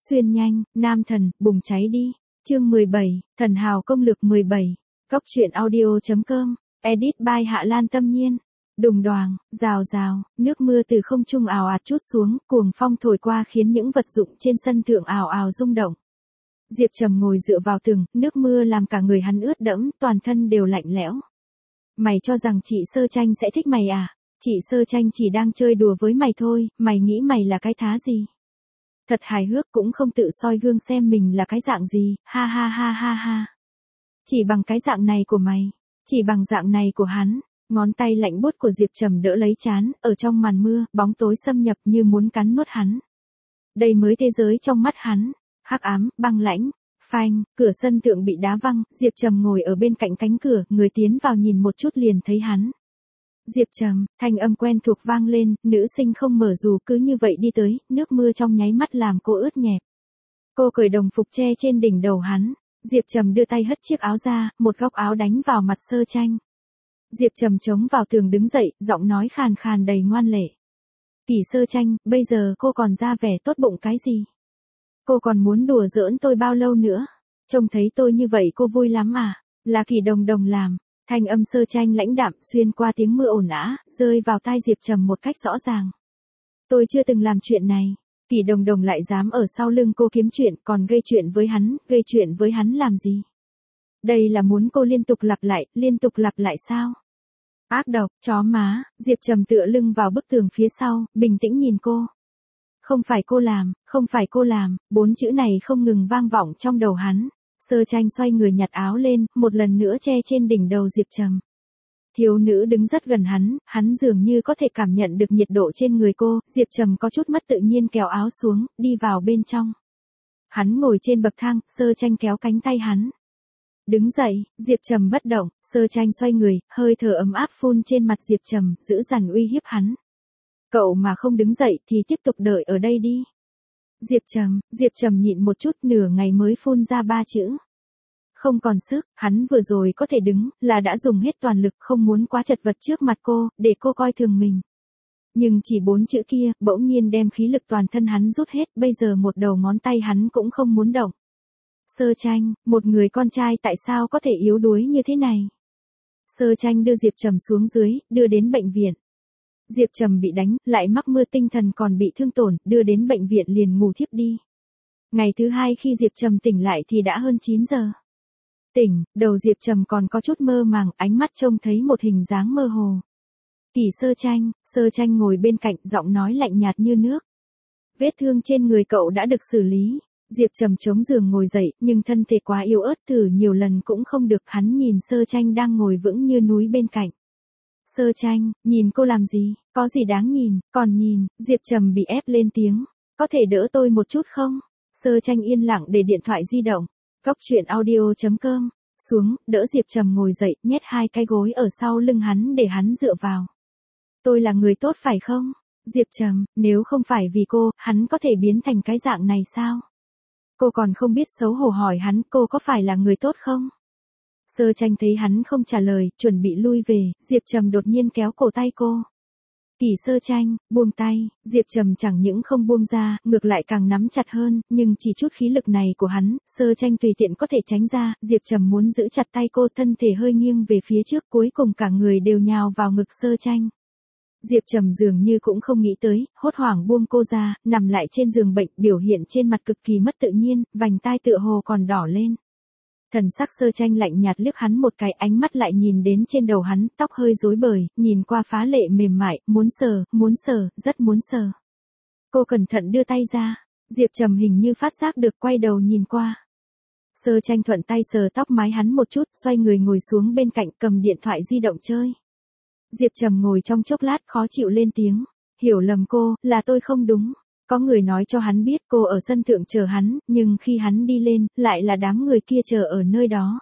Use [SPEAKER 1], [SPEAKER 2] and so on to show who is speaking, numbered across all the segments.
[SPEAKER 1] Xuyên nhanh, nam thần, bùng cháy đi. Chương 17, Thần hào công lược 17. Góc truyện audio.com. Edit by Hạ Lan Tâm Nhiên. Đùng đoàng, rào rào, nước mưa từ không trung ào ạt trút xuống, cuồng phong thổi qua khiến những vật dụng trên sân thượng ào ào rung động. Diệp Trầm ngồi dựa vào tường, nước mưa làm cả người hắn ướt đẫm, toàn thân đều lạnh lẽo. Mày cho rằng chị Sơ Tranh sẽ thích mày à? Chị Sơ Tranh chỉ đang chơi đùa với mày thôi, mày nghĩ mày là cái thá gì? Thật hài hước, cũng không tự soi gương xem mình là cái dạng gì, ha ha ha ha ha. Chỉ bằng cái dạng này của mày, chỉ bằng dạng này của hắn. Ngón tay lạnh buốt của Diệp Trầm đỡ lấy trán, ở trong màn mưa, bóng tối xâm nhập như muốn cắn nuốt hắn. Đây mới thế giới trong mắt hắn, hắc ám, băng lãnh. Phanh, cửa sân thượng bị đá văng, Diệp Trầm ngồi ở bên cạnh cánh cửa, người tiến vào nhìn một chút liền thấy hắn. Diệp Trầm, thanh âm quen thuộc vang lên, nữ sinh không mở dù cứ như vậy đi tới, nước mưa trong nháy mắt làm cô ướt nhẹp. Cô cởi đồng phục che trên đỉnh đầu hắn, Diệp Trầm đưa tay hất chiếc áo ra, một góc áo đánh vào mặt Sơ Tranh. Diệp Trầm chống vào tường đứng dậy, giọng nói khàn khàn đầy ngoan lệ. Kỳ Sơ Tranh, bây giờ cô còn ra vẻ tốt bụng cái gì? Cô còn muốn đùa giỡn tôi bao lâu nữa? Trông thấy tôi như vậy cô vui lắm à? Là Kỳ Đồng Đồng làm. Thanh âm Sơ Tranh lãnh đạm xuyên qua tiếng mưa ồn ào, rơi vào tai Diệp Trầm một cách rõ ràng. Tôi chưa từng làm chuyện này. Kỳ Đồng Đồng lại dám ở sau lưng cô kiếm chuyện, còn gây chuyện với hắn làm gì? Đây là muốn cô liên tục lặp lại sao? Ác độc, chó má. Diệp Trầm tựa lưng vào bức tường phía sau, bình tĩnh nhìn cô. Không phải cô làm, 4 chữ này không ngừng vang vọng trong đầu hắn. Sơ Tranh xoay người nhặt áo lên, một lần nữa che trên đỉnh đầu Diệp Trầm. Thiếu nữ đứng rất gần hắn dường như có thể cảm nhận được nhiệt độ trên người cô, Diệp Trầm có chút mất tự nhiên kéo áo xuống, đi vào bên trong. Hắn ngồi trên bậc thang, Sơ Tranh kéo cánh tay hắn. Đứng dậy, Diệp Trầm bất động, Sơ Tranh xoay người, hơi thở ấm áp phun trên mặt Diệp Trầm, giữ dằn uy hiếp hắn. Cậu mà không đứng dậy thì tiếp tục đợi ở đây đi. Diệp Trầm nhịn một chút, nửa ngày mới phun ra 3 chữ. Không còn sức, hắn vừa rồi có thể đứng, là đã dùng hết toàn lực, không muốn quá chật vật trước mặt cô, để cô coi thường mình. Nhưng chỉ 4 chữ kia, bỗng nhiên đem khí lực toàn thân hắn rút hết, bây giờ một đầu ngón tay hắn cũng không muốn động. Sơ Tranh, một người con trai tại sao có thể yếu đuối như thế này? Sơ Tranh đưa Diệp Trầm xuống dưới, đưa đến bệnh viện. Diệp Trầm bị đánh, lại mắc mưa tinh thần còn bị thương tổn, đưa đến bệnh viện liền ngủ thiếp đi. Ngày thứ hai khi Diệp Trầm tỉnh lại thì đã hơn 9 giờ. Tỉnh, đầu Diệp Trầm còn có chút mơ màng, ánh mắt trông thấy một hình dáng mơ hồ. Kỳ Sơ Tranh ngồi bên cạnh, giọng nói lạnh nhạt như nước. Vết thương trên người cậu đã được xử lý. Diệp Trầm chống giường ngồi dậy, nhưng thân thể quá yếu ớt, thử nhiều lần cũng không được. Hắn nhìn Sơ Tranh đang ngồi vững như núi bên cạnh. Sơ Tranh, nhìn cô làm gì, có gì đáng nhìn, còn nhìn. Diệp Trầm bị ép lên tiếng. Có thể đỡ tôi một chút không? Sơ Tranh yên lặng để điện thoại di động. Góc truyện audio.com. Xuống, đỡ Diệp Trầm ngồi dậy, nhét 2 cái gối ở sau lưng hắn để hắn dựa vào. Tôi là người tốt phải không? Diệp Trầm, nếu không phải vì cô, hắn có thể biến thành cái dạng này sao? Cô còn không biết xấu hổ hỏi hắn, cô có phải là người tốt không? Sơ Tranh thấy hắn không trả lời, chuẩn bị lui về, Diệp Trầm đột nhiên kéo cổ tay cô. Kỳ Sơ Tranh, buông tay. Diệp Trầm chẳng những không buông ra, ngược lại càng nắm chặt hơn, nhưng chỉ chút khí lực này của hắn, Sơ Tranh tùy tiện có thể tránh ra, Diệp Trầm muốn giữ chặt tay cô, thân thể hơi nghiêng về phía trước, cuối cùng cả người đều nhào vào ngực Sơ Tranh. Diệp Trầm dường như cũng không nghĩ tới, hốt hoảng buông cô ra, nằm lại trên giường bệnh, biểu hiện trên mặt cực kỳ mất tự nhiên, vành tai tựa hồ còn đỏ lên. Thần sắc Sơ Tranh lạnh nhạt liếc hắn một cái, ánh mắt lại nhìn đến trên đầu hắn, tóc hơi rối bời, nhìn qua phá lệ mềm mại, muốn sờ, rất muốn sờ. Cô cẩn thận đưa tay ra, Diệp Trầm hình như phát giác được, quay đầu nhìn qua. Sơ Tranh thuận tay sờ tóc mái hắn một chút, xoay người ngồi xuống bên cạnh, cầm điện thoại di động chơi. Diệp Trầm ngồi trong chốc lát khó chịu lên tiếng. Hiểu lầm cô, là tôi không đúng. Có người nói cho hắn biết cô ở sân thượng chờ hắn, nhưng khi hắn đi lên, lại là đám người kia chờ ở nơi đó.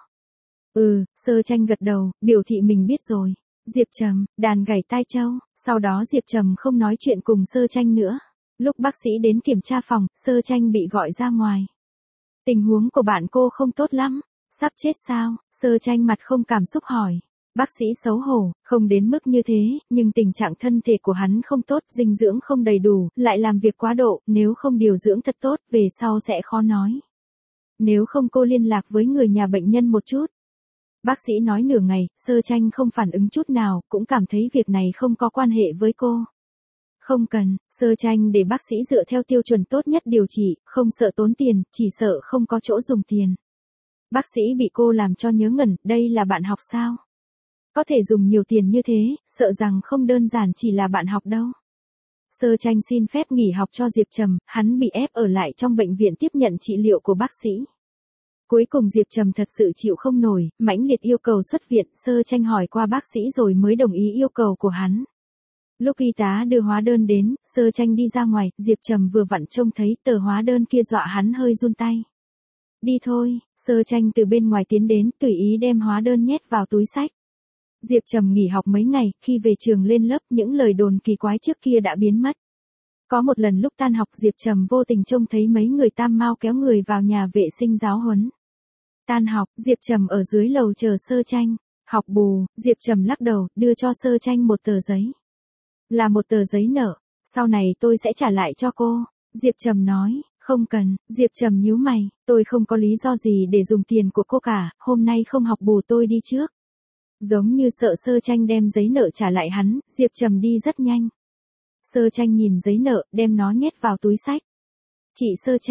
[SPEAKER 1] Sơ Tranh gật đầu, biểu thị mình biết rồi. Diệp Trầm, đàn gảy tai châu. Sau đó Diệp Trầm không nói chuyện cùng Sơ Tranh nữa. Lúc bác sĩ đến kiểm tra phòng, Sơ Tranh bị gọi ra ngoài. Tình huống của bạn cô không tốt lắm. Sắp chết sao? Sơ Tranh mặt không cảm xúc hỏi. Bác sĩ xấu hổ, không đến mức như thế, nhưng tình trạng thân thể của hắn không tốt, dinh dưỡng không đầy đủ, lại làm việc quá độ, nếu không điều dưỡng thật tốt, về sau sẽ khó nói. Nếu không cô liên lạc với người nhà bệnh nhân một chút. Bác sĩ nói nửa ngày, Sơ Tranh không phản ứng chút nào, cũng cảm thấy việc này không có quan hệ với cô. Không cần, Sơ Tranh để bác sĩ dựa theo tiêu chuẩn tốt nhất điều trị, không sợ tốn tiền, chỉ sợ không có chỗ dùng tiền. Bác sĩ bị cô làm cho nhớ ngẩn, đây là bạn học sao? Có thể dùng nhiều tiền như thế, sợ rằng không đơn giản chỉ là bạn học đâu. Sơ Tranh xin phép nghỉ học cho Diệp Trầm, hắn bị ép ở lại trong bệnh viện tiếp nhận trị liệu của bác sĩ. Cuối cùng Diệp Trầm thật sự chịu không nổi, mãnh liệt yêu cầu xuất viện, Sơ Tranh hỏi qua bác sĩ rồi mới đồng ý yêu cầu của hắn. Lúc y tá đưa hóa đơn đến, Sơ Tranh đi ra ngoài, Diệp Trầm vừa vặn trông thấy tờ hóa đơn kia dọa hắn hơi run tay. Đi thôi, Sơ Tranh từ bên ngoài tiến đến, tùy ý đem hóa đơn nhét vào túi xách. Diệp Trầm nghỉ học mấy ngày, khi về trường lên lớp những lời đồn kỳ quái trước kia đã biến mất. Có một lần lúc tan học Diệp Trầm vô tình trông thấy mấy người Tam Mao kéo người vào nhà vệ sinh giáo huấn. Tan học, Diệp Trầm ở dưới lầu chờ Sơ Tranh. Học bù, Diệp Trầm lắc đầu, đưa cho Sơ Tranh một tờ giấy. Là một tờ giấy nợ, sau này tôi sẽ trả lại cho cô. Diệp Trầm nói, không cần, Diệp Trầm nhíu mày, tôi không có lý do gì để dùng tiền của cô cả, hôm nay không học bù tôi đi trước. Giống như sợ Sơ Tranh đem giấy nợ trả lại hắn, Diệp Trầm đi rất nhanh. Sơ Tranh nhìn giấy nợ, đem nó nhét vào túi xách. Chị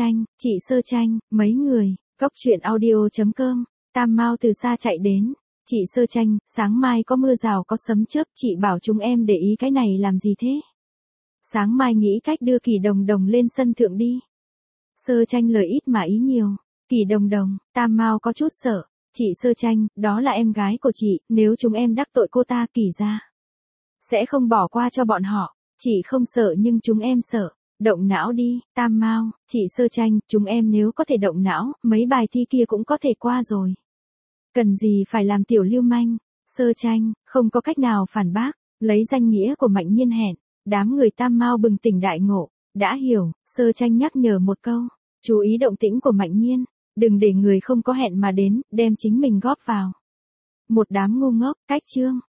[SPEAKER 1] Sơ Tranh, mấy người, Cốc truyện audio.com, Tam Mao từ xa chạy đến. Chị Sơ Tranh, sáng mai có mưa rào có sấm chớp, chị bảo chúng em để ý cái này làm gì thế? Sáng mai nghĩ cách đưa Kỳ Đồng Đồng lên sân thượng đi. Sơ Tranh lời ít mà ý nhiều. Kỳ Đồng Đồng, Tam Mao có chút sợ. Chị Sơ Tranh, đó là em gái của chị, nếu chúng em đắc tội cô ta Kỳ ra, sẽ không bỏ qua cho bọn họ. Chị không sợ nhưng chúng em sợ. Động não đi, Tam Mao, chị Sơ Tranh, chúng em nếu có thể động não, mấy bài thi kia cũng có thể qua rồi. Cần gì phải làm tiểu lưu manh? Sơ Tranh, không có cách nào phản bác, lấy danh nghĩa của Mạnh Nhiên hẹn. Đám người Tam Mao bừng tỉnh đại ngộ, đã hiểu, Sơ Tranh nhắc nhở một câu, chú ý động tĩnh của Mạnh Nhiên, đừng để người không có hẹn mà đến, đem chính mình góp vào. Một đám ngu ngốc, cách chương.